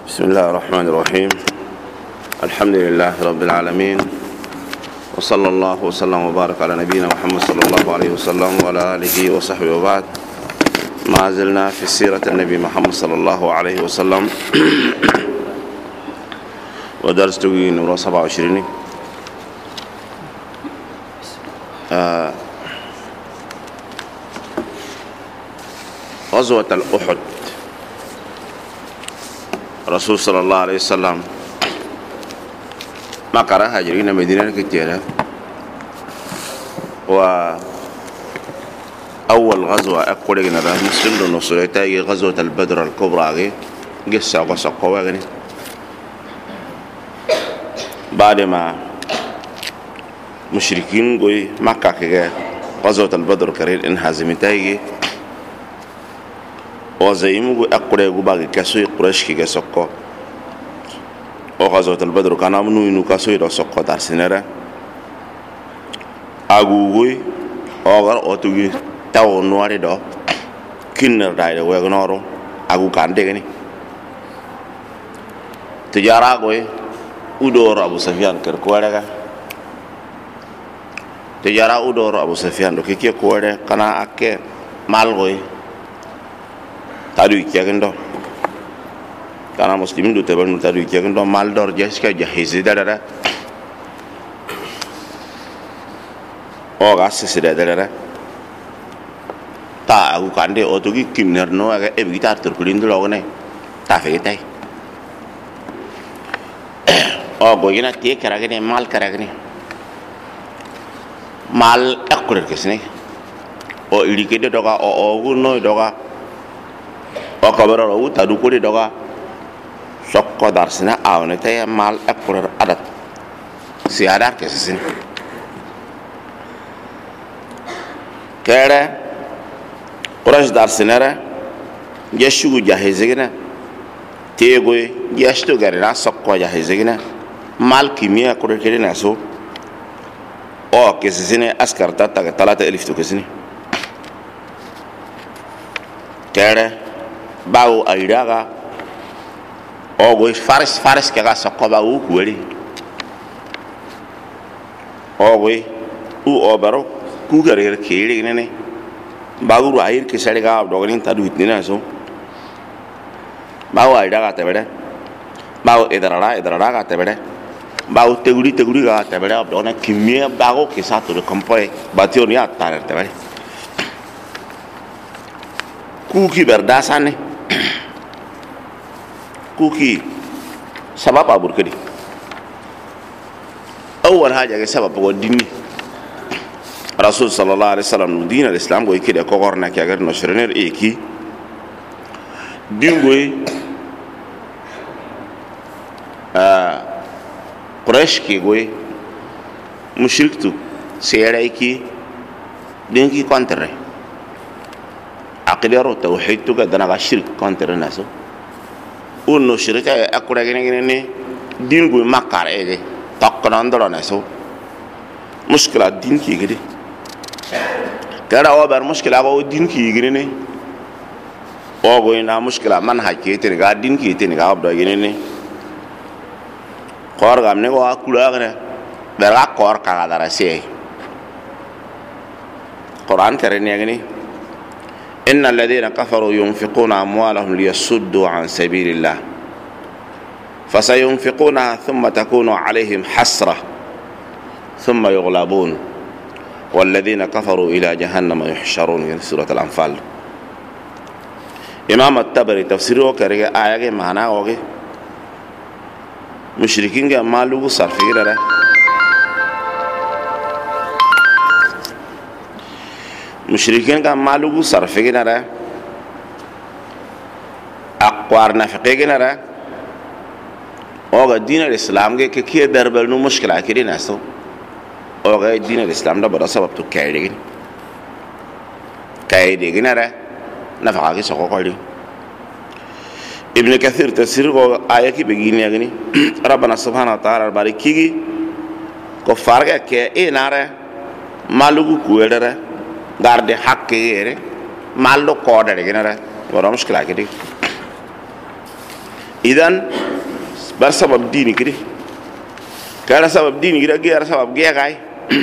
بسم الله الرحمن الرحيم. الحمد لله رب العالمين، وصلى الله وسلم وبارك على نبينا محمد صلى الله عليه وسلم وعلى آله وصحبه وبعد. ما زلنا في سيرة النبي محمد صلى الله عليه وسلم ودرس توي نور 27 غزوة الأحد. رسول صلى الله عليه وسلم ما قرأ هاجرين مدينة كتيرة، وأول غزوة أقول لك نرى مسلم لنصرتها هي غزوة البدر الكبرى. قصة قوة بعد ما مشركين قوي مكة كي غزوة البدر كريل انهزمتها وزيمو أقول لك باقي كسوي قريش كي سقى وغزوة البدر كان منو إنو كسوي لو سقى ترسينره أقوي أغر أتوي تاو نواري دو كينر دايره ويغنورو أقو كان دغني تجارة قوي udor Abu Sufyan kerkuarega tejara udor Abu Sufyan do kike kuare kana akke malgoy tadu ikagendo kana muslimin do tebal tadu ikagendo mal dor jeska jahizi dara o gasse dara ta agu kande otugi kimner no aga ebitar turkulindo logone ta fetai o goyina tie karagene mal akkurer kesne o ilikede doga o gunno doga o kabara o tadu ko doga sokko darsina awne tay mal akkurer adat si adar kesin kere qurash darsinara yeshu jahizegena tego yesto garina sokko jahizegena mal kimia kure kere naso o kesine askar tata 3000 to kesine kere bawo airaga o go faris kaga sokko bawo kuweli o go u obaro ku gare kere ne bawo ayir kesale ga dogonin tadu itnina so bawo airaga tebede bawo edarara ga tebede bawo teguri ga tebede abdona kimia bago ke sato de kompoe batio ni atare tebede kuki berdasane kuki sabab abur kedi awal haja ke sabab ko dinni rasul sallallahu alaihi wasallam din al-islam go ikide ko gorna ki agar no shrener eki dingoy Quraysh ki goy mushrik tu seyara ki denki kontre aqidaro tawhid tu gadana ga shirk kontre naso unno shirka akura gene ne dingoy makar ede tokkon ndoro naso mushkila din ki gede kara o bar mushkila go din ki gede ne o goy na mushkila manhaj ki te ga din ki te ga abdo gene ne kor gamne ko akula gane bera kor ka dara se Quran karene gani innal ladina kafaru yunfiquna amwalahum liyasuddu an sabilillah fasayunfiquna thumma takunu alayhim hasra thumma yughlabun والذين كفروا إلى جهنم يحشرون في سورة الأنفال. إمام الطبري تفسيره كريه آية معناه وجه مشركين کے مالو صرفی رہا مشركين کا مالو صرفی رہا اقوار نفقی رہا اور دین الاسلام کے کیا دربل نو مشکل آکری ناسو اور دین الاسلام دا بڑا سبب تو کہہ دے رہا نفقہ کی سوکو کردی ابن كثير تفسير آية كي بيجيني أغني ربنا سبحانه وتعالى باركيجي كفارك كي ناره مالو كويدره غارد حق كي مالو كودره كي ناره ورا مشكلة كده idan bar sabab dini kidi kala sabab dini kidi ger sabab ge gay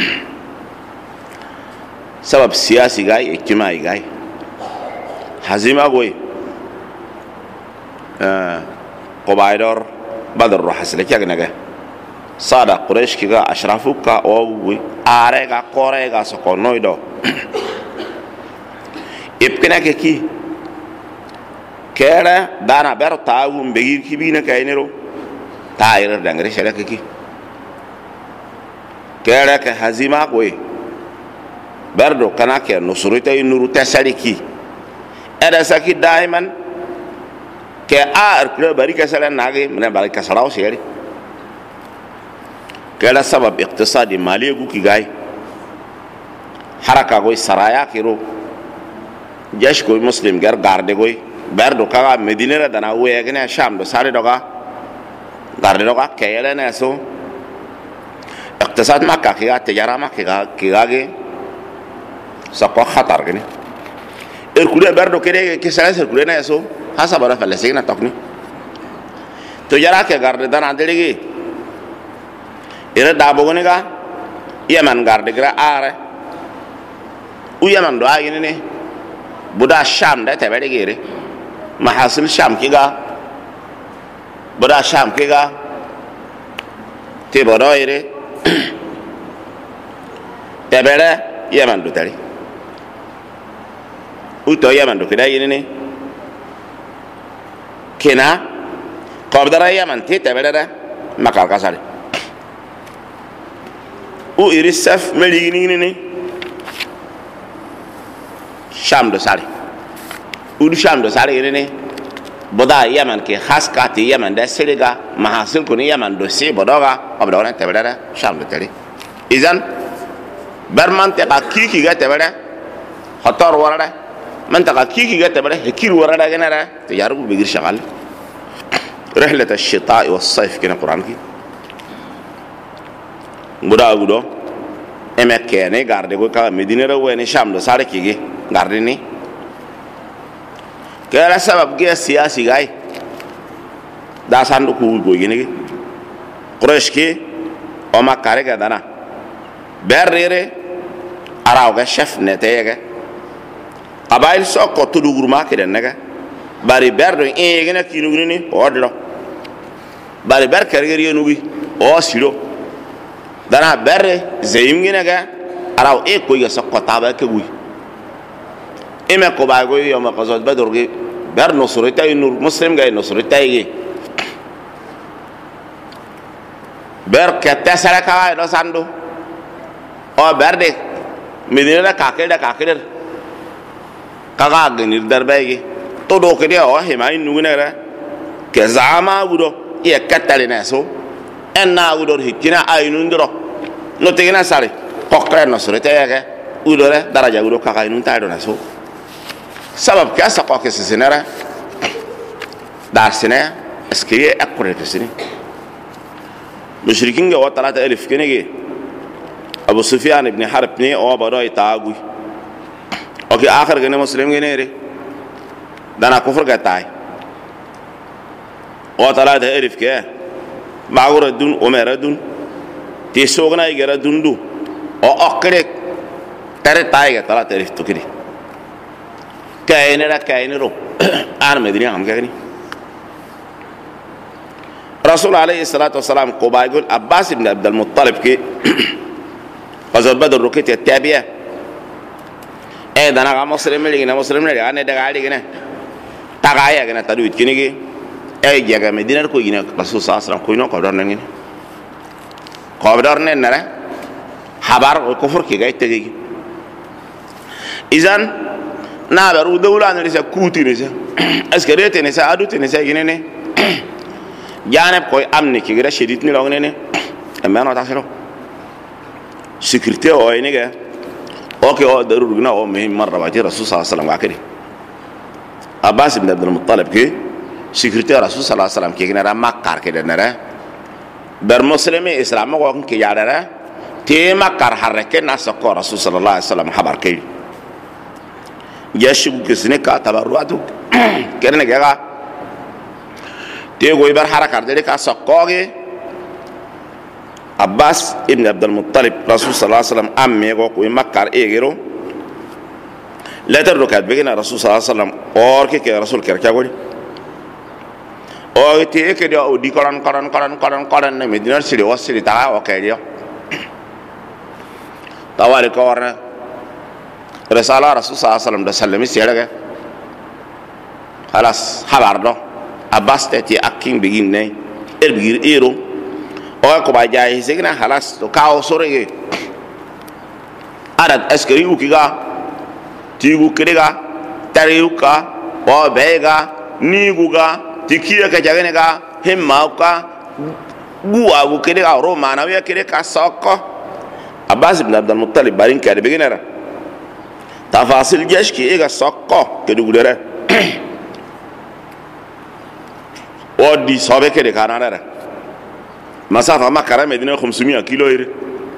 sabab siyasi gay ijtimai gay hazima goy qabaidor badr ro hasle kagnaga sada quraish kiga ashrafuka owi arega korega sokonoido ipkena ke ki kera dana ber tawu mbegir kibina kaynero tayir dangre shara ke ki kera ke hazima goy berdo kana ke nusurita nuru tasariki ada sakit daiman ke kula bari kasala nage mena bari kasala o seri kala sabab iqtisadi mali gu ki gay haraka goy saraya kiro jash goy muslim gar garde goy berdo kaga medina ra dana wegene sham do sare doga garde doga kayela na so iqtisad makka ki ga tijara makka ki gage saqo khatar gene kula berdo kede ke sala kula na so hasa bara falasina tokni to jara ke garde dan andeligi ira dabogone ga yaman garde gra are u yaman do agine ne buda sham da tabede gere mahasil sham kiga buda sham kiga te bodo ire tabede yaman do tari u to yaman do kida yine ne kena qabdara yaman te tabedada makal kasale u irisaf meligini ni sham do sale u sham do sale ni boda yaman ke khaska te yaman da seriga mahasil ko ni yaman do se bodoga qabdara tabedada sham do tare izan barman te ka kiki ga tabeda khatar warada منطقة كيكي قلت بله هكير ورا جنرا تجاربه بيجر شغال رحلة الشتاء والصيف كنا القرآن كي غدا غدا امكاني غاردي كو كا مدينة وين شام دو سارة كيجي غاردني كلا سبب جه سياسي جاي داسان دو كوي بوي جنيجي قريش كي وما كاري كدانا بيريري أراو كشف نتايجه qabail sokko tudugur ma keden naga bari berdo gena kinugni ni odlo bari ber karger yenugi o siro dana berre zeyim gena ga araw ko ya sokko taba ke wi eme ko ba go yo ma qazat badr ge ber nusrita nur muslim ga nusrita ge ber ka tasara ka do sando o berde medina ka keder kaga ganir darbaye to do kede o he mai nugunera ke zama wudo e katale na so enna wudo hikina ayinu ndro no tegina sare kokre no sore tege wudo re daraja wudo kaga ayinu taydo na so sabab ka sa ko ke sinera dar sene eskiye akure tesini mushrikin ga wa 3000 kenege abu sufyan ibn harb ne o bado itaagui oke akhir gene muslim gene re dana kufur ga tay o tala da erif ke maagura dun umera dun ti sogna igara dundu o okre tare tay ga tala terif to kiri kayne ro ar medina am gani rasul alayhi salatu wassalam ko baygol abbas ibn abd al-muttalib ke qazal badr rukit tabiya dana ga muslim le ane daga ali gene taga ya gene tadu kinigi jaga medina ko gine rasul sallallahu ko no ko dorna ngene ko dorna nare habar ko fur ki gay tegi izan na baru dawla ne sa kuti ne sa askarete ne sa adute ne sa gine ne janeb ko amni ki gira shedit ni lo ngene amma no taselo sécurité o ne ga اوكي او ضروري غنا او مهم مره بعد الرسول صلى الله عليه وسلم واكدي عباس بن عبد المطلب كي سكرتير الرسول صلى الله عليه وسلم كي غنا مكار كده نرا بر مسلمي اسلام کو كي يارا تي مكار حركه ناس کو الرسول صلى الله عليه وسلم خبر كي يشو كسنه کا تبرعات كرنا جگہ تيغو يبر حركة ذلك سقاقي عباس ابن عبد المطلب رسول صلى الله عليه وسلم أمي وقوي مكار إيغيرو لا تركت بينا رسول صلى الله عليه وسلم أوركي كي رسول كركاغولي أو تيك دي أو دي قران مدينة سيري وسيري تا وكيديو تواري كورنا رسالة رسول صلى الله عليه وسلم دسلمي سيرك خلاص خبر دو عباس تي أكين بيجين ني إربير إيرو أو كوبا جاي سيكنا خلاص تو كاو سوري أراد أسكري وكيغا تيغو كريغا تاريوكا أو بيغا نيغوغا تكيا كجاغنيغا هماوكا غواغو كريغا روماناويا كريغا سوكو عباس بن عبد المطلب بارين كاري بيغنرا تفاصيل جيش كي إيغا سوكو كدوغدرا ودي صوبه كده كانارا مسافه مكه مدينه 500 كيلو يري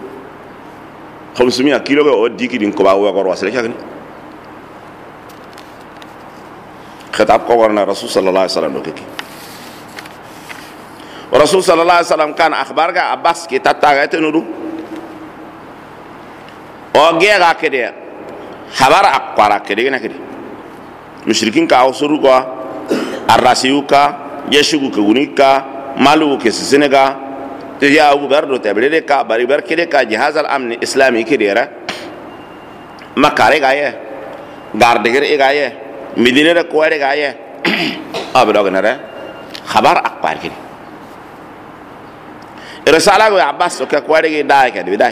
500 كيلو ودي كي دين كوبا وغور واسل كاغني خطاب قورنا رسول صلى الله عليه وسلم دوكي ورسول صلى الله عليه وسلم كان اخبار عباس كي تتاغت نورو اوغيغا كده خبر اقرا كده كده مشركين كاو سروغا الراسيوكا يشوكو كونيكا مالو كسسنغا تجا ابو بردو تبريكا بريبر كيركا جهاز الامن الاسلامي كيرا مكاري غايه غاردغر غايه مدينه كواري غايه ابدوغنره خبر اخبار كده رساله عباس كواري داي كده بداي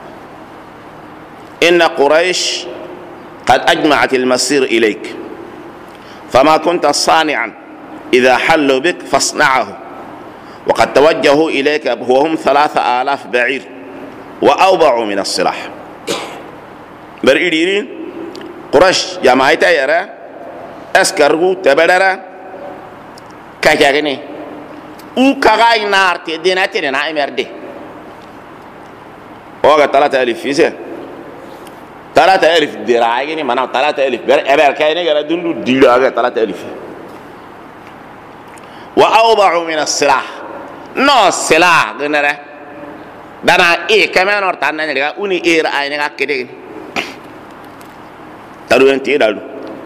ان قريش قد اجمعت المسير اليك فما كنت صانعا إذا حلوا بك فاصنعه وقد توجهوا إليك وهم 3000 بعير وأوضعوا من السلاح بريدين قريش جماعة يرى أسكروا تبدرا كاكاغني أو كاغاي نار تدينا تدينا إمردي وقت 3000 فيسة 3000 دراعيني منا 3000 أبر كايني قال دندو ديلا 3000 وأوضعوا من السلاح نو السلاح غنره دانا إيه كمان ورتانا نلقى أوني إيه رأينا كده تلو أنتي دالو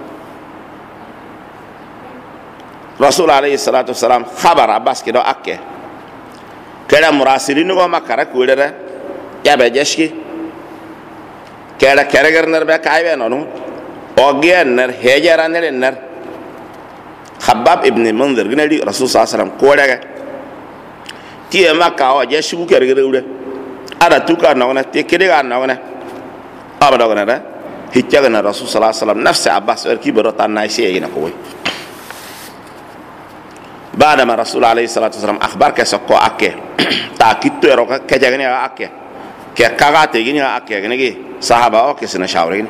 رسول عليه الصلاة والسلام خبر عباس كده أكيه كده مراسلين وما كرك ولده يا بجشكي كده كرجر نربى كايبه نونو أوجيه نر هجر نر خباب ابن منذر قال رسول صلى الله عليه وسلم كورا تي ما كاو جشو كرغره وده ادا توكا نونا تي كدغا نونا ابدا غنا هيتغنا رسول صلى الله عليه وسلم نفس عباس وركي برتا نايسي ينا كوي بعد ما رسول عليه الصلاه والسلام اخبار كسكو اكي تاكيتو يروكا كجغني اكي كاغاتي غني اكي غني صحابه او كسنا شاورين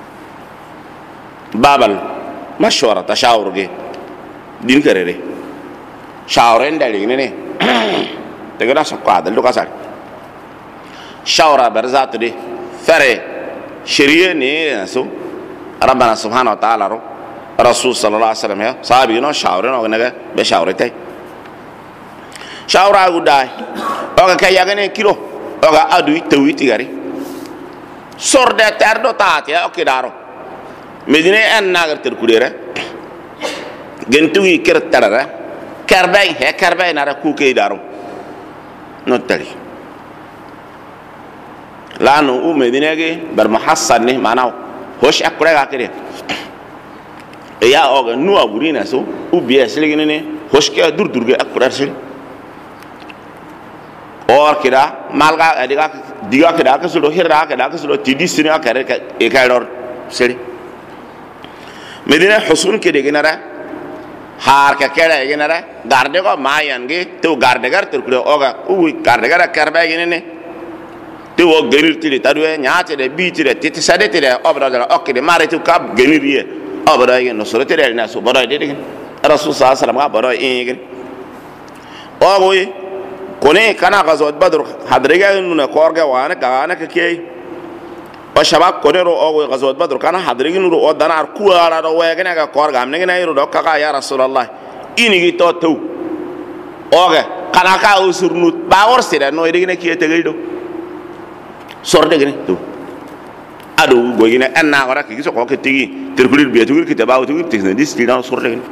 بابل مشوره تشاور din kerere shawren dali ne tegara sakwa dal ka sar shawra barzatu de fare shariye ne so rabbana subhanahu wa ta'ala ro rasul sallallahu alaihi wasallam ya sahabi no shawre no ne be shawre tay shawra gudai o ka kay yagane kilo o ga adu tawiti gari sorde terdo taati o kidaro medine en nagar ter kudere gentui ker tarara karbay he karbay nara kuke daro no tari lanu u medinege bar muhassan ne manao hosh akure ga kire ya oga nu agurina so u biya siligine ne hosh ke durdurge akure sil or kida malga diga kida ka sudo hirra ka da ka sudo tidisini akare ka e kaydor seli medina husun ke de genara har ka kera genara garde ko mayange to garde gar tur kudo oga u garde gar karba genene to o genir tili tadwe nyaate de biti de titi sadete de obra de okide mare to kab geniriye obra gen no sorete de na so bodo de rasul sallallahu alaihi wasallam bodo ingen ogoy kone kana gazwat badr hadriga nuna korga wana kana ka kay wa shabab konero ogoy gazwat badr kana hadriga nuru o danar kuara do wegena ga korga amne na yiro do ka ya rasulullah inigi to oge kana ka usurnut ba wor sida no de ne ki tegel do sor de ne to adu go gine en na wara ki so ko ke tigi terkulir bi tugur ki te ba tugur tis ne dis ti na sor de ne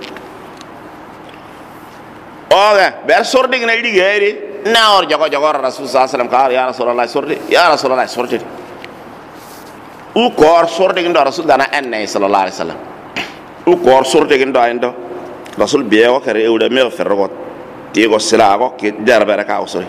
oge ber sor de ne digeri na or jogo jogo rasul sallallahu alaihi wasallam ka ya rasulullah sor de ya rasulullah sor de u kor sor de ndo rasul dana en ne sallallahu alaihi wasallam u kor sor de ndo endo rasul biya ko kare euda me ferro tigo sila ko ki darbera ka usori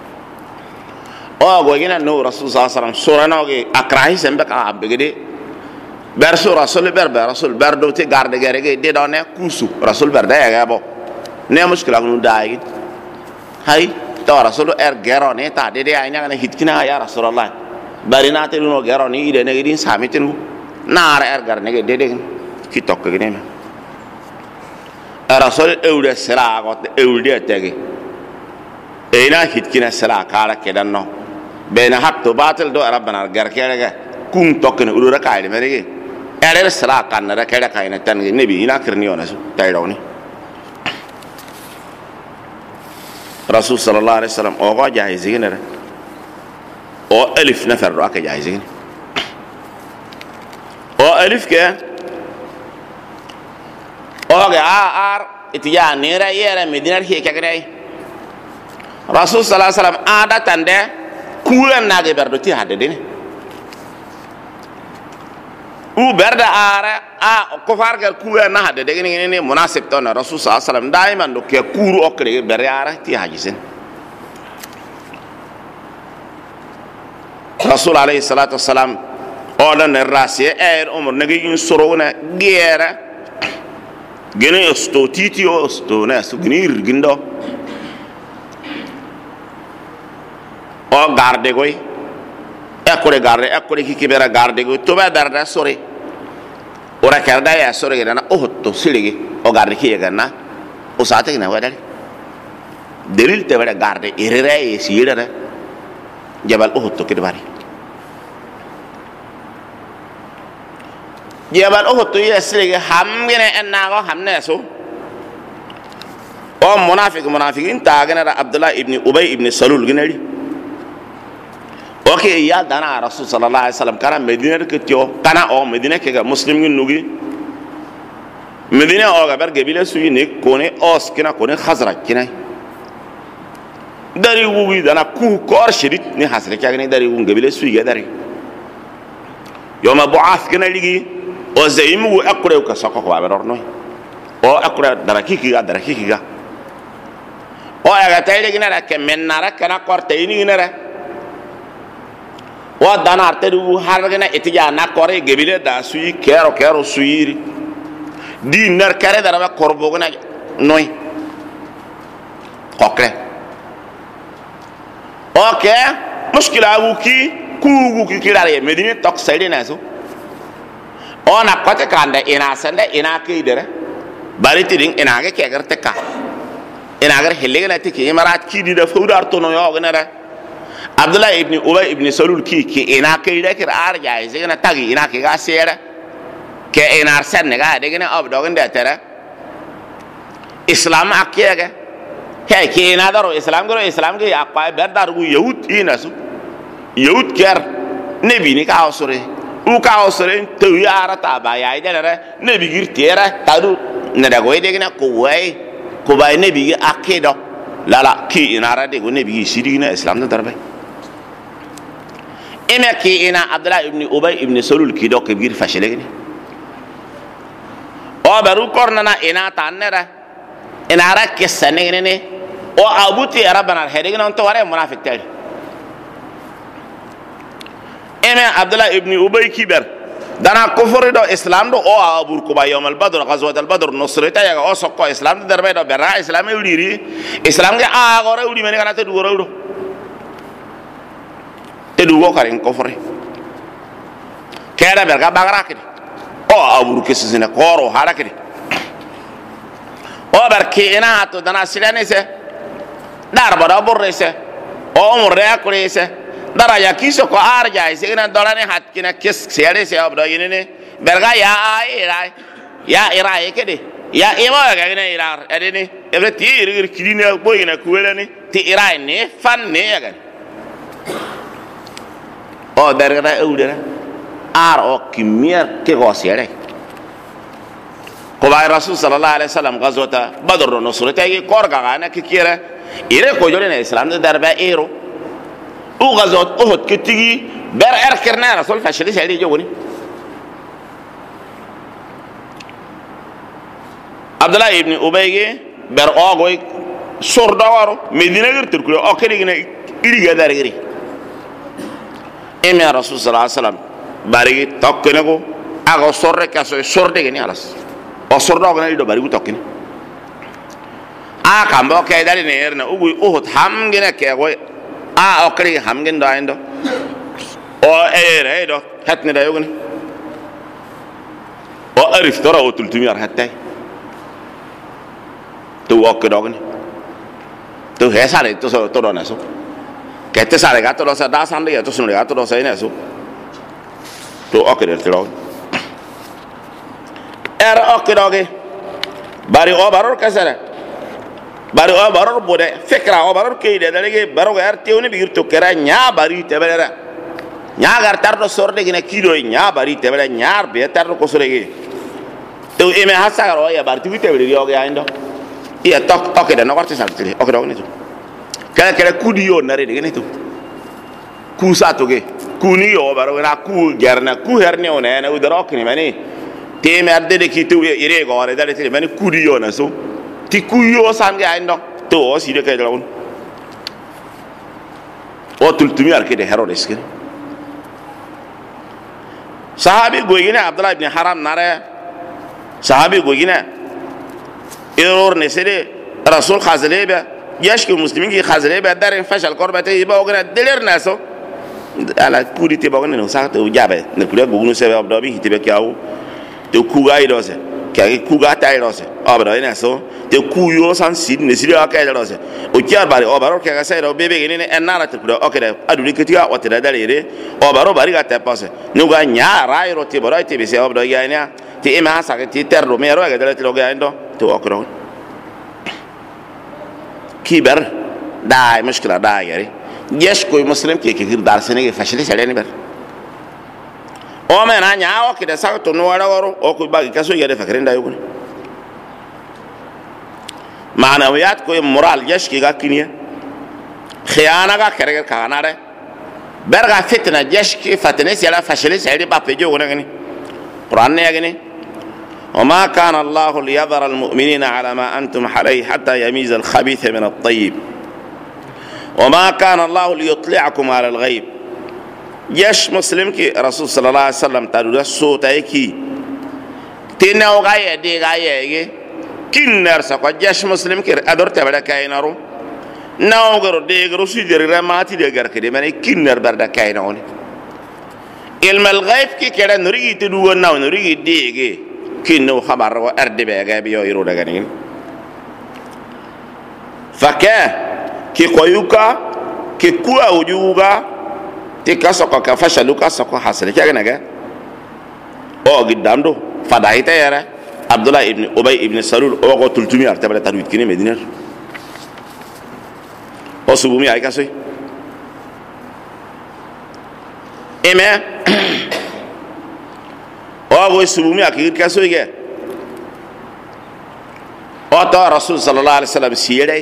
o go gina no rasul sallallahu alaihi wasallam surana ge akrahi sembe ka abgede ber sur rasul ber do te garde gere ge de do ne kusu rasul ber da ga bo ne muskila nu dai hay to rasul gero ne ta de ay nya ne hitkina ya rasulullah bari na te no gero ni ide ne din samitin na gar ne ge de ki tok ge ne rasul eude sira ko eude tege ina hitkina sira kala kedanno bena hakto batil do rabbana gar kerega kum tokkene urura kayde merege ere sira kan na kede kayne tan nabi ina kirni ona su taydawni rasul sallallahu alaihi wasallam o go jahizine re o alif nafar ro aka jahizine o alif ke oge ar itiya nera yere medinar hi kagre rasul sallallahu alaihi wasallam ada tande kulan nage berdo ti hadde dine u berda ara a ko fargal kulan na hadde de ne munasib to na rasul sallallahu alaihi wasallam daiman do ke kuru okre ber ara ti hajisen rasul alaihi salatu wasallam odan rasiye umur nagi in sorona gera gene sto titi o sto na su gnir gindo o garde goy ekkore ki kibera garde goy to ba darda sore ora karda ya sore gana o to siligi o garde ki gana o sate na wadali delil te wada garde irere e sirere jabal o to kidbari jabal o to yesrige hamgene enna go hamne so o munafiqin ta gana abdullah ibn ubay ibn salul ginari oke ya dana rasul sallallahu alaihi wasallam kana medina ke tio kana o medina ke ga muslim ngin nugi medina o ga ber gebile suyi ne kone os kina kone khazraj kina dari wugi dana ku kor shidit ni hasre kagene dari wu gebile suyi ga dari yoma bu'ath kina ligi o zaimu akure ka sako ko ba dorno o akure darakiki ga o aga tayde gina ra ke mennara kana korte ini gina ra wa dana artedu hargana etija na kore gebile da suyi kero suyiri di nar kare dara ba korbo gona noy kokre oke muskila wuki kugu kirare medine tok sayde na so ona kote kande ina sande ina keidere bari tiding ina ge kegerte ka ina gar helegana tiki imarat kidi da fawdar to no yo gana abdullah ibn ubay ibn salul ki ina kai da kir arja sai na tagi ina ki ga sere ke ina arsan ne ga de gina ob dogan da tara islam akiyega he ki ina daro islam ge akwa berdar gu yahud ina su yahud ker nabi ni ka osore u ka osore to yara ta ba ya ida re nabi gir tera tadu ne da go de gina ko bay nabi akido lala ki ina ra de go nabi sidi na islam da darbe ina ki ina abdullah ibn ubay ibn salul ki do kebir fashelegni o baru kornana ina tanera ina ra kesane ne o abuti rabbana hedegna on to ware munafiq tari ina abdullah ibn ubay kiber dana kufur do islam do o abur ko ba yawm al badr ghazwat al badr nusrata ya o sokko islam darbe do berra islam uliri islam ga a gore uli mene kana te du gore do te du go karen kofre kera berga bagara kidi o abur kesine koro harakidi o barki ina to dana silane se darba do borre se o umre akure se dara ya kiso ko arja se ina dolane hat kina kes sere se obdo yinene berga ya ira kede ya ema ga gina irar adene ebre ti ir kilina boyina kuwelani ti irai ne fan ne ya ga o derga eudera ar o kimier ke gosiere ko bay rasul sallallahu alaihi wasallam gazota badr no surata yi korga gana ke kira ire ko jore ne islam da darba ero o gazot uhud ke tigi ber kirna rasul fashili sai jogoni Abdullah ibn Ubay ber ogoy sordawaro medina gir turkulo o kedi gina iriga dargiri emi rasul sallallahu alaihi wasallam bari tokkenego ago sorre kaso sorde gini alas o sordo gina do bari tokkene a kambo kay dali ne erna ugu uhud hamgina ke goy a o kedi hamgin do endo o ere do hatne da yogni o arif tora o tultumiyar hatta tu ok dogni tu hesare tu so to dona so che te sale gatto lo sa da sande ya tu sono gatto lo sai ne so tu ok del tiro era ok doge bari o baror kasara bari o baror bode fikra o baror ke de dalege baro gar teuni bigir to kera nya bari te belera nya gar tardo sorde gina kilo nya bari te belera nya be tardo ko sorege tu eme hasaro ya bar tu te beli yoga indo iya tok de no warti saltiri ok dog nitu kala kudi yo nare de nitu ku sato ge ku ni yo baro na ku gerna ku herne one na udrok ni mani te merde de kitu ire go re dale te mani kudi yo na so ti ku yo san ga indo to o si de kay dawon o tultumi ar ke de herodes ke sahabi goyina Abdullah ibn Haram nare sahabi goyina error ne sede rasul khazleba yashki muslimin ki khazleba dar fashal korbate iba ogna deler naso ala kudi te bagone no sa to jabe ne kudi bugunu sebe abdo bi hitibe kyawu te kuga idose kya kuga ta idose abdo ina so te kuyo san sid ne sidi aka idose o kyar bari o baro kya sa ro bebe ne enara te kudo okede aduri ketiga watira dalere o baro bari ga te passe no ga nya rairo te baro te be se abdo ya ina ti ima sa ke ti terro mero ga dalete lo ga indo تو أكره كبر داعي مشكلة داعي يعني جيش كوي مسلم كي كثير دارسينه فشلي سليني بر ومن أنا يا وكده ساعة تنوارا ورو أو كوي باقي كسو يده فكرين دا يكون معنويات كوي مورال جيش كي كينيا خيانة كرجع كاناره برجع فتنة جيش كي فتنة سيلا فشلي سليني بابيجو كنا قرآن يغني وما كان الله ليذر المؤمنين على ما أنتم عليه حتى يميز الخبيث من الطيب وما كان الله ليطلعكم على الغيب يش مسلم كي رسول صلى الله عليه وسلم تدود الصوت ايكي تنو غاية دي غاية كين نرسا قد يش مسلم كي أدور تبدا كاينارو ناو غرو دي غرو سيجري رماتي دي غر كده مني كين نر بردا كاينارو علم الغيب كي كده نريد تدو ناو نريد دي كينو خبر وأرد بيجابي يورو دعانين فكه كي قيوكا كي كوا وجوغا تكاسوكا كفشلوكا سوكا حصل كي أغنى أو قدام دو فدايته يرى عبد الله ابن أبي ابن سلول أو قتل تومي أرتبلا ترويد كني مدينة أو سبومي أي كاسوي إما أو سبومي أكيد كاسوي كه أو تا رسول صلى الله عليه وسلم سيره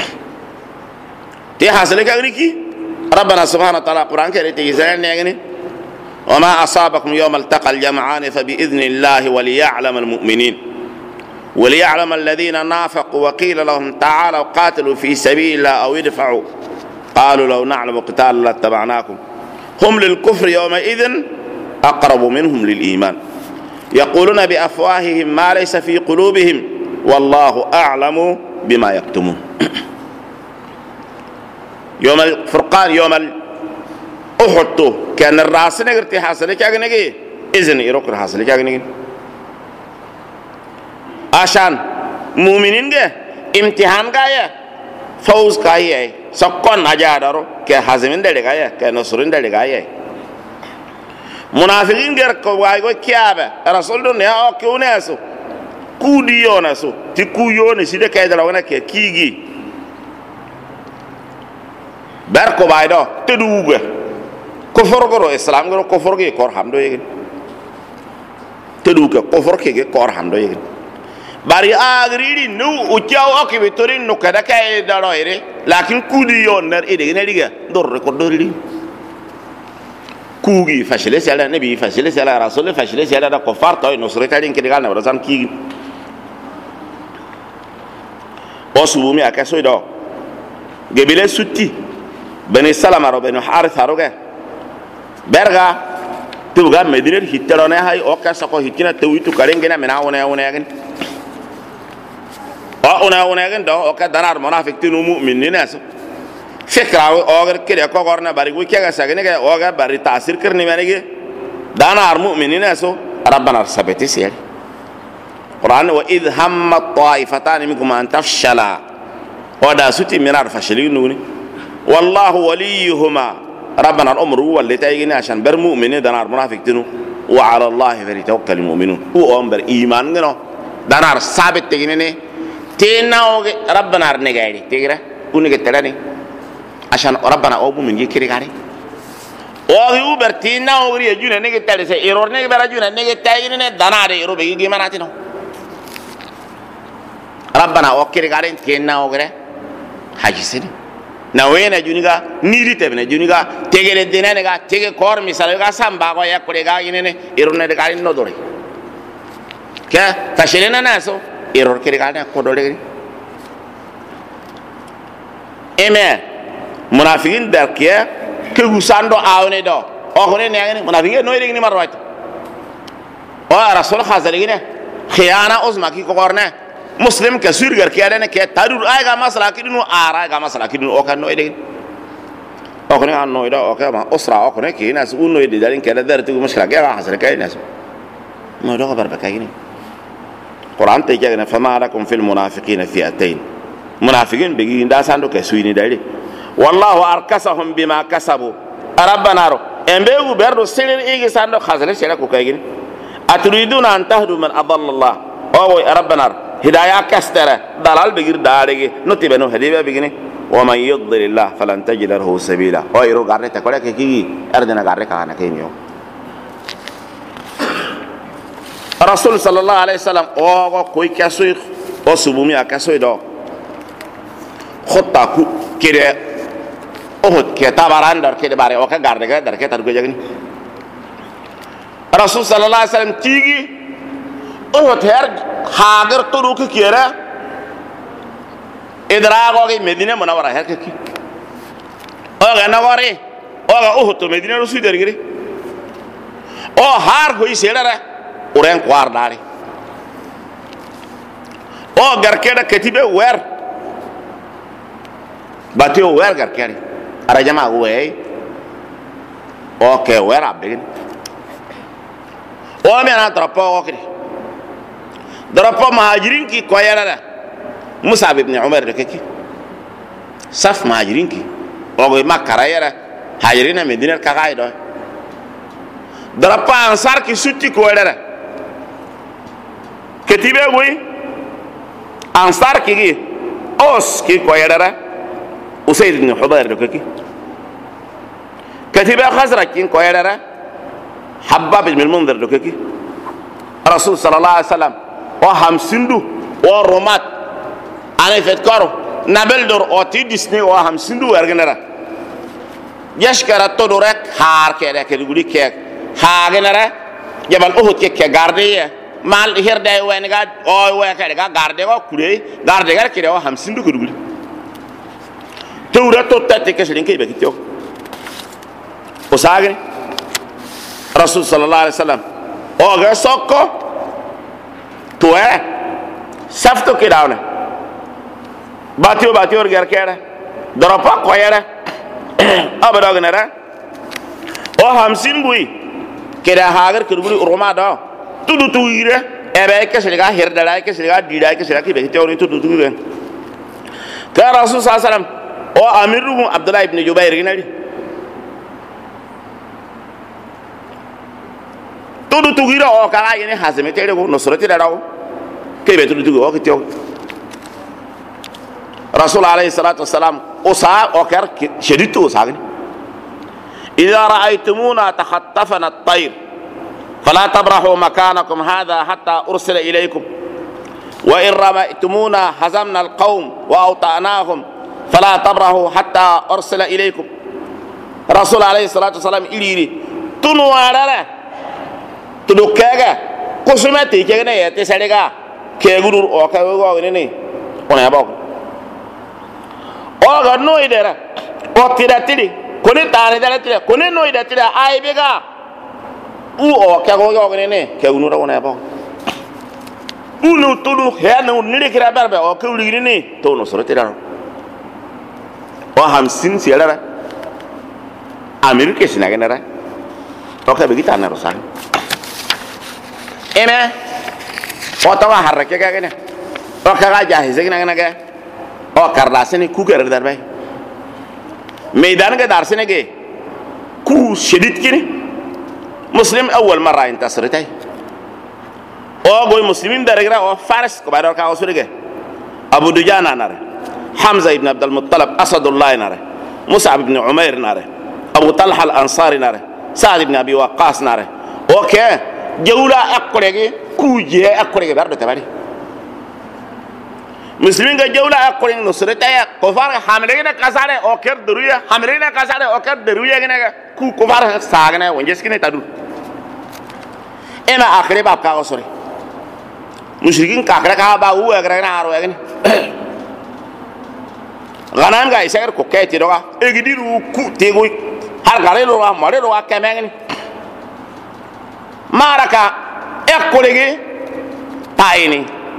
تي حاصل كأغنيكي ربنا سبحانه وتعالى قرآن كريم تيجزانا نيجني وما أصابكم يوم التقى الجمعان فبإذن الله وليعلم المؤمنين وليعلم الذين نافقوا وقيل لهم تعالوا قاتلوا في سبيل الله أو ادفعوا قالوا لو نعلم قتال لاتبعناكم هم للكفر يومئذ أقرب منهم للإيمان يقولون بأفواههم ما ليس في قلوبهم والله أعلم بما يكتمون يوم الفرقان يوم أحد كان الرأس نقرتي حاصل كأغنيجي إذن يروك حاصل كأغنيجي عشان مؤمنين جه امتحان كاية فوز كاية سكون أجادارو كحازمين دلي كاية كنصرين دلي كاية منافقين غير كواي كيابة رسول الله أو كيوناسو kudi yona so ti ku yoni side kay dala wana ke kigi bar ko baydo te duuga ko forgoro islam goro ko forge kor hamdo yegi te duuga ko forge kor hamdo yegi bari agri nu ucaw oki bitorin nu kada kay dalo ire lakin kudi yon ner ide ne diga dor ko dorili kugi fashile sala nabi fashile sala rasul fashile sala da kofar to nusrata din kidigal na razam ki osubumi akaso do gebele sutti bani salama ro bani harith aroga berga tuga medina hittero ne hay o kasa ko hitina tawitu karengena mena wona gen ona gen do o ka danar munafiq tinu mu'minina so fikra o gar kire ko gorna bari gu kega sagene ga o ga bari tasir karni menege danar mu'minina so rabbana sabati sel quran wa idh hamma ta'ifatan minkum an tafshala wa da suti minar fashalinu wallahu waliyuhuma rabbana al-umru wallatayna ashan bar mu'mini danar munafiq tinu wa ala allah falyatawakkal al-mu'minun o ambar iman ngano danar sabit tegene تيناو ربنا رنجاري تيجرا ونيجي تلاني عشان ربنا أبو من يكري كاري أو برتيناو غري جونا نيجي تلي سه إيرور نيجي برا جونا نيجي تايجي نه داناري إيرور بيجي جمانا تينو ربنا أكري كاري تيناو غري حاجسين نوين جونيكا نيري تبنا جونيكا تيجي الدين نيجا تيجي كور مثال نيجا سامبا كويا كوريكا ينه إيرور نيجي كاري نودوري كيا فشلنا ناسو error kiri kalnya kodole eme munafikin darkia ke gusando awne do ohone ne ngene munafikin no iri ni marwat o rasul khazali ne khiyana uzma ki ko korne muslim ke sur gar kiya ne ke tadur ay ga masala kidinu ara ga masala kidinu o kan no iri ohone an no do o ka ma usra ohone ki nas unno iri dalin ke dartu mushkila ga hasal kay nas no do barba kayni Quran te jagna fama lakum fil munafiqina fi'atayn munafiqin bigi nda sando ke suini dali wallahu arkasahum bima kasabu rabbana ro embe berdo selir igi sando khazale sela ko kaygini aturiduna an tahdu man adalla Allah o rabbana hidayah kastara dalal bigir darege notibeno hadiba bigini wa man yudlilillah falan tajid lahu sabila o iro garre ta kole ke kigi ardena garre kana kenyo Rasul sallallahu alaihi wasallam o ko kasoy o subumi akasoy do khotta ku kire o hot ke tabaran dar ke bare o ka garde ga dar ke tar go jagni Rasul sallallahu alaihi wasallam tigi o hot her hagar to ru ke kira idrago ge medina munawara her ke ki o ga nawari o ga o hot medina ru suder giri o har hoy sedara uren kwar dari o garkeda ketibe wer batio wer garkeri ara jama we o ke wer abin o me na tropo o kri dropo mahajirin ki koyara Musab ibn Umar de keki saf mahajirin ki o go makara yara hajirina medina ka gaido dropo ansar ki sutti ko yara ketibe boy ansar kigi os ki koyara usayd ibn hudayr do keki ketibe khazraj ki koyara habab ibn al-munzir do keki rasul sallallahu alaihi wasallam o hamsindu o romat ane fet koro nabel dor o ti disni o hamsindu wergenera yashkara to dorek har kede ke gudi ke ha genera jabal uhud ke garde mal herde wen ga o we ka ga garde ko kure garde gar kire o hamsindu ko duguli tawra to tatte ke selin ke be kityo o sagre rasul sallallahu alaihi wasallam o ga sokko to safto ke dawne batio gar kere dropa ko yere abado gnara o hamsin bui keda hagar ke duguli roma do tudu tuire ebe ke seliga herdala ke seliga dida ke seliga ke be teori tudu tuire ka rasul sallallahu alaihi wasallam o amiru abdullah ibn jubair ginali tudu tuire o ka ayene hazime tere ko nosrati darawo كيف تدوق وقت يوم رسول عليه الصلاة والسلام أصاب أكر شديد أصابني إذا رأيتمونا تخطفنا الطير فلا تبرحوا مكانكم هذا حتى أرسل إليكم وإن رميتمونا هزمنا القوم وأوطأناهم فلا تبرحوا حتى أرسل إليكم رسول عليه الصلاة والسلام إليني تنوارا تدوكاغا كسمتي كيغنا يتسالغا كيغور أوكاغو نيني أنا باو أوغا نويدرا أوتيداتيدي كوني تاني دالاتيدي كوني نويداتيدي أي بيغا أو أوكاغو نيني كيغور أنا باو unu tulu hena nire kira barbe o kewli ni to no soro tira o hamsin siara amerika sina genera o ka begita na rosan eme o tawa harake ga gene o ka ga jahize gena ga o karlasini ku ker darbe meydan ga darsine ge ku shedid kini muslim awwal marra intasritai او غوي مسلمين درغرا او فارس كبار كا وسرغه ابو دجانا نار حمزه ابن عبد المطلب اسد الله نار مصعب بن عمير نار ابو طلحه الانصاري نار سعد بن ابي وقاص نار اوكي جولا اكورغي كوجي اكورغي برد تباري مسلمين جولا اكورغي نصرتايا كفار حاملين كاساره اوكر درويا حاملين كاساره اوكر درويا غنا كو كفار ساغنا ونجسكني تادو انا اخري باب كا وسري musyrikin kakra ka ba u agra na aro agni ganan ga isar ko kete doga egidiru ku tego har gare lo mare lo kamengni maraka ekolege tayni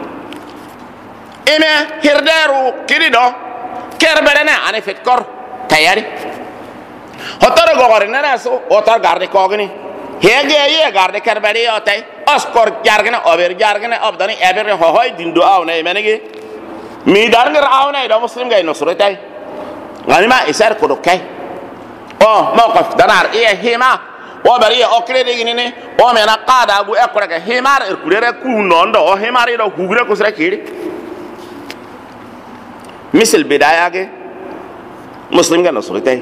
ene hirdaru kirido kerberena ane fetkor tayari hotor gogore na so otar garde kogni hege ye garde kerberi otay askor jargana over jargana abdani eber hoy dindo awna menege mi darngar awna do muslim gay nusratay ganima isar ko dokay o mawqif danar e hima o bari o krede ginene o mena qada bu ekora ga himar kurere ku nondo o himar do hugre ko sra kiri misal bidaya ge muslim gay nusratay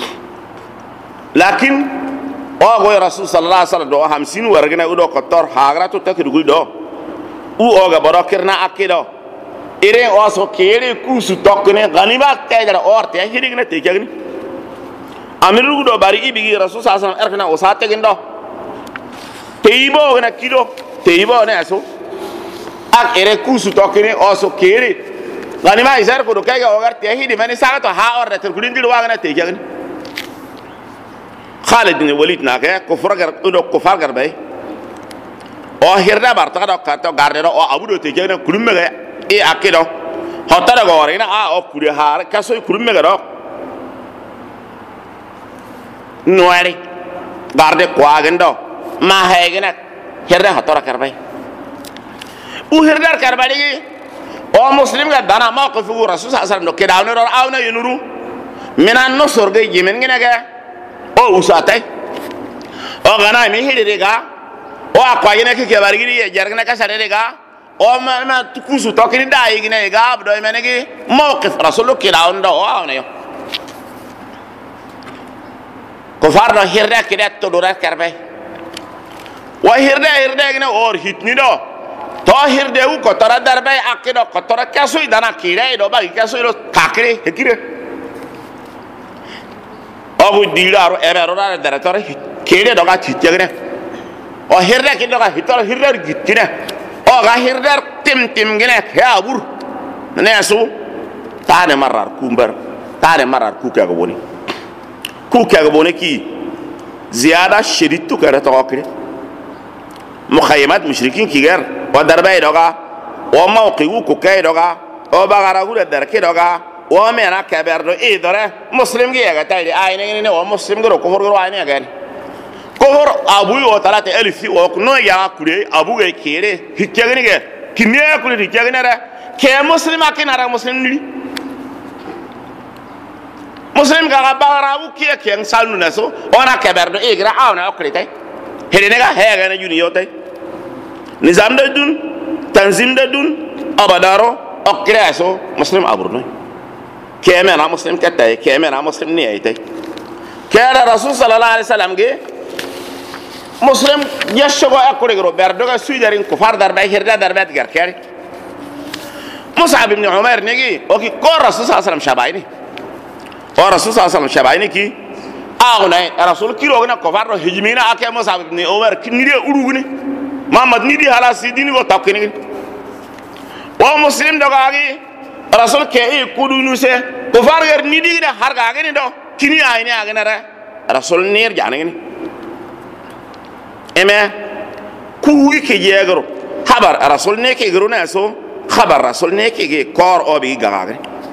lakin o go rasul sallallahu alaihi wasallam do 50 wargana udo kotor hagra to takirgul do u o ga barokirna akido ire o so kere kusu tokne ganima kaydara orte hirigna tekagni amiru do bari ibigi rasul sallallahu alaihi wasallam erkna o sa tegindo teibo na kido teibo ne aso ak ere kusu tokne o so kere ganima isar ko do kayga o garte hidi mani sa to ha orte takirgul ngil wagana tekagni خالد بن الوليد ناكه كفار غربي او هيردا بارتا كاتو غاردو او ابودو تيجنا كلمه اي اكيدو هوتara غورينا او كوري هار كاسو كلمه غدو نواري غارد كواغندو ما هيغنا هيردا هوتara كربي او هيردا كربالي او مسلم غدانا موقف رسول صلى الله عليه وسلم كداونو اونا ينورو من النصر جي يمنغنا o usatay o gana mi hidega o akwayina ke barigiri jargna ka sarega o ma kusu tokini dai gina ga abdo menegi mawqif rasul kirawndo o awne ko farno hirda kidat to dura karbe wa hirda gina or hitni do to hirde u ko tora darbe akido ko tora kasu idana kire do bagi kasu do takre hekire abu dilaro ebero da daratore kede doga titjagre o hirda ki doga hitoro hirda gittine o ga hirda tim gene kabur nesu tane marar kumbar tane marar kuka ga boni ki ziyada shiritu kare to okre mukhayyamat mushrikin kigar o darbay doga o mawqiu ku kay doga o bagara gura darke doga ومن كبر إذا مسلم جيجا تاني أين هو مسلم جرو كفر جرو أين يجاني كفر أبوي وثلاثة ألف وكنوا يا كوري أبوي كيري هتجاني كه كمية كوري هتجاني را كمسلم أكين أرا مسلم لي مسلم كعبار أبو كيه كيان سالو نسو وانا كبر إيجرا أونا أكري تاي هرينا كه هيجانا جونيو تاي نظام ده دون tanzim da dun abadaro okreso muslim aburno keme na muslim katay keme na muslim ni aytay kala rasul sallallahu alaihi wasallam ge muslim yashogo akure gro berdo ga suidarin kufar dar bay hirda dar bat gar kare mus'ab ibn umair nigi oki ko rasul sallallahu alaihi wasallam shabaini o rasul sallallahu alaihi wasallam shabaini ki agna rasul kiro gna kufar ro hijmina ake mus'ab ibn umair kinire urugni muhammad ni di hala sidini go takini o muslim do gagi rasul ke e kudunu se kufar gar ni di da har gagi ni do kini ayni agna ra rasul nir janani eme kuwi ke yegro khabar rasul ne ke gro na so khabar rasul ne ke ge kor obi gagage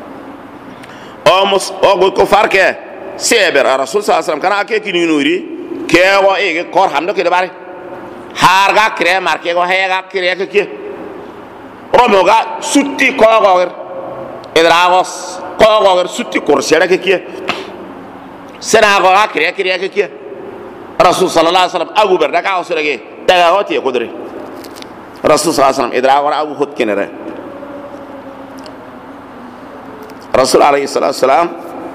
o mus o go ko farke seber rasul sallallahu alaihi wasallam kana ke kini nuri ke wo e ge kor hamdo ke bare har ga kre marke go he ga kre ke romo ga sutti ko goger edragos ko goger sutti korsera ke sena go ga kre ke rasul sallallahu alaihi wasallam abu berdaka osrege daga hoti kudri rasul sallallahu alaihi wasallam idra wara abu hot kenere rasul alaihi wasallam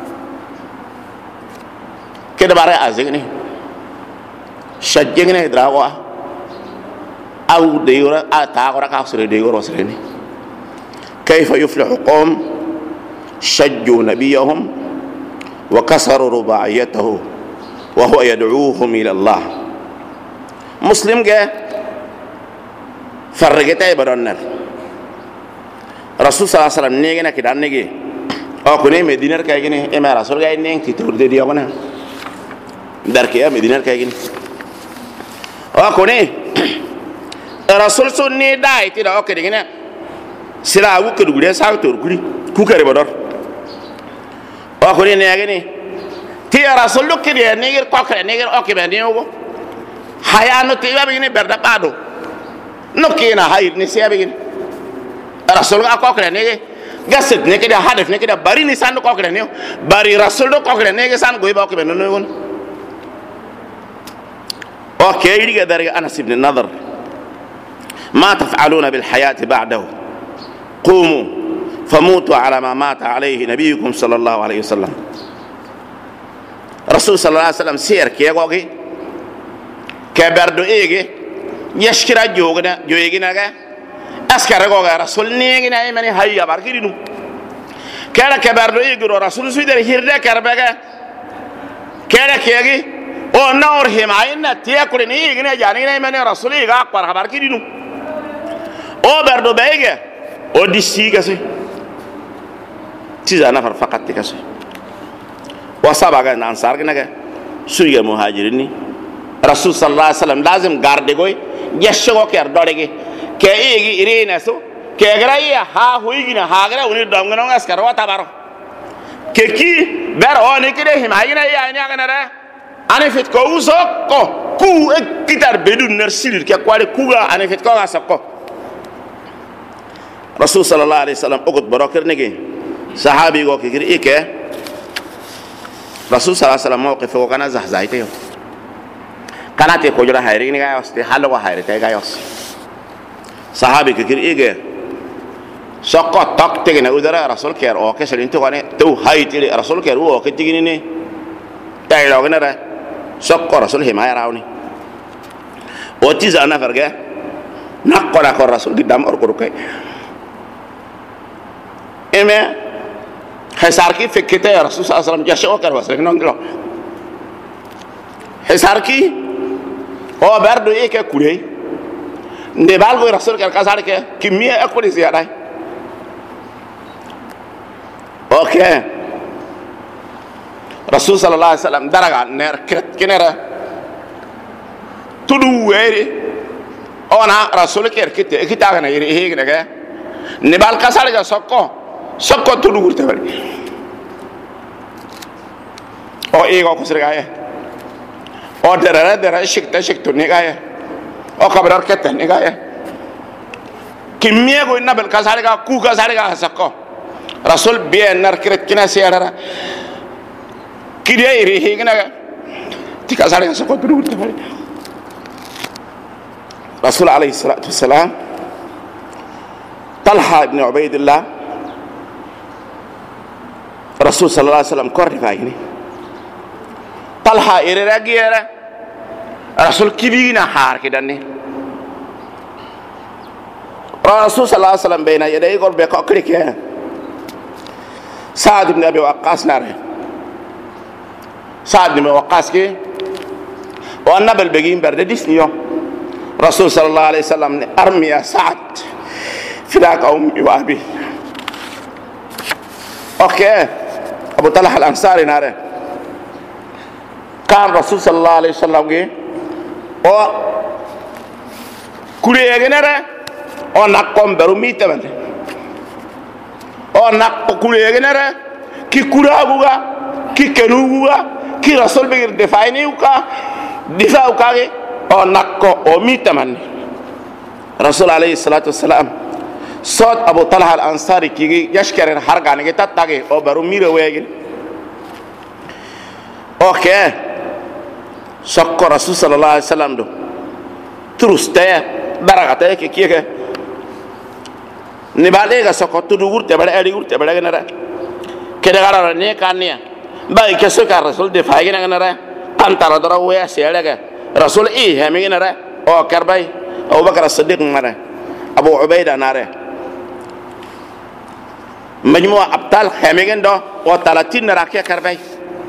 kede bare azigni shajjegni idra wa abu deyura ata wara ka osrege deyura osreni kayfa yuflihu qawm shajju nabiyahum wa kasaru rubaiyatahu وهو يدعوهم إلى الله مسلم جاء فرقته بدرنا رسول صلى الله عليه وسلم نيجينا كده نيجي أو كني مدينة كايجيني إما رسول جاي نين كتور دي أبونا دركيا مدينة كايجيني أو كني رسول سوني داي تدا أو كده جينا سلا أبو كدوغلي ساوتور كولي كوكري بدر أو كني نيجيني تيا رسول لو كده نيجر كوكري نيجر أوكي بنيوغو حيانو تيا بيجيني بردا بادو نوكينا هاي نسيا بيجيني رسول كوكري نيجي قصد نيجي هدف نيجي باري نسان كوكري نيو باري رسول كوكري نيجي سان غوي باوكي بنيوغو أوكي يجي درجة أنس بن النضر ما تفعلون بالحياة بعده قوموا فموتوا على ما مات عليه نبيكم صلى الله عليه وسلم رسول صلى الله عليه وسلم سير كي يقولي كبردو إيجي يشكر جوجنا جوجنا كا أسكر يقولي رسول نيجي ناي مني هاي أباركينو كلا كبردو إيجي رسول سويدر هيردا كربكا كلا كيجي أو نور هم عيننا تيأكل نيجي ناي ناي مني رسول إيجا أكبر أباركينو أو بردو بيجي أو ديسي كسي تيزانا فرفقت كسي وصابا نانسار كنا سويا مهاجريني رسول صلى الله عليه وسلم لازم غاردغوي يشغو كير دوريغي كايغي إريناسو كاغراي ها هويغنا هاغرا وني دومغنو اسكار واتابارو كي بير اوني كده هماينا يا اني اغنرا اني فيت كو سوكو كو كيتار بيدو نرسيل كي كوالي كوغا اني فيت كو سوكو رسول صلى الله عليه وسلم اوغد بروكر نيغي صحابي غو كير ايكه رسول صلى الله عليه وسلم موقفه وكان زحزايته كانت كوجرا هايرين غايوس تي حلو هايرته غايوس صحابي كثير ايجا سقط طق تينا ودرا رسول كير او كسلين تو كان تو هايتي رسول كير او كتيغيني ني تاي لوغنا را سقط رسول حمايه راوني وتي زانا فرغا نقرا كو رسول قدام اوركوكاي ايمه حساركي فكته يا رسول صلى الله عليه وسلم جاشو كر واسرك نونغلو حساركي هو بردو ايك كوري ندبالغو رسول كر كاساركه كميه اكوري زياده اوكي رسول صلى الله عليه وسلم درغا نير كنره تدو ويري انا رسول كر كيتا يري هيغنغا نبال كاساركه سكو تدو ورتبال او ايغو كسرغايه او درا شكت نيغايه او كبرار كت نيغايه كميه غو نبل كاسارغا كو كاسارغا سكو رسول بي نار كرت كنا سيارا كيدي يري هيغنا تي كاسارغا سكو تدو ورتبال رسول عليه الصلاه والسلام Talha ibn Ubaidillah Rasul sallallahu alaihi wasallam korre fayni Talha ere ragiera Rasul kibina har kidanni Rasul sallallahu alaihi wasallam bayna yaday gol be ko krike Sa'd ibn Abi Waqqas nare Sa'd ibn Waqqas ke wa nabal begin berde disniyo Rasul sallallahu alaihi wasallam ne armiya Sa'd fidak ummi wa abi okay Abu Talha al-Ansari nare kan Rasul sallallahu alaihi wasallam ge o kurege nare o nakkom beru mitamande o nakko kurege nare ki kuraguga ki kenuguga ki Rasul be defayni uka difa uka ge o nakko o mitamande Rasul alaihi salatu wassalam صوت أبو طلحة الأنصاري كي يشكر الحرقة نجي تتاعي أو برو ميرو ويجي أوكي شكر رسول صلى الله عليه وسلم دو تروستة درجة كي كي نبالي كسكر تدور تبلغ أديور تبلغ نرى كده كارا نية كانية باي كسكر رسول دفاعي نرى أنتظر درويه سيالك رسول إيه هم نرى أو كرباي أو بكر الصديق نرى أبو عبيدة نرى مجموعة أبطال خميجن دو و30 راكية كرباي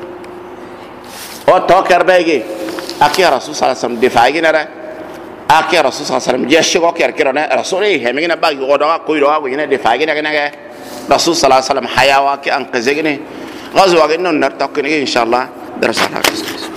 و كرباي أكيد رسول صلى الله عليه وسلم دفاعي نرى أكيد رسول صلى الله عليه وسلم جيشه كيركيرنا رسول إيه هميجن باقي غدا كويروا وينه دفاعي نرى رسول صلى الله عليه وسلم حياة واقع أنقذني غزوة إنه نرتقي إن شاء الله درس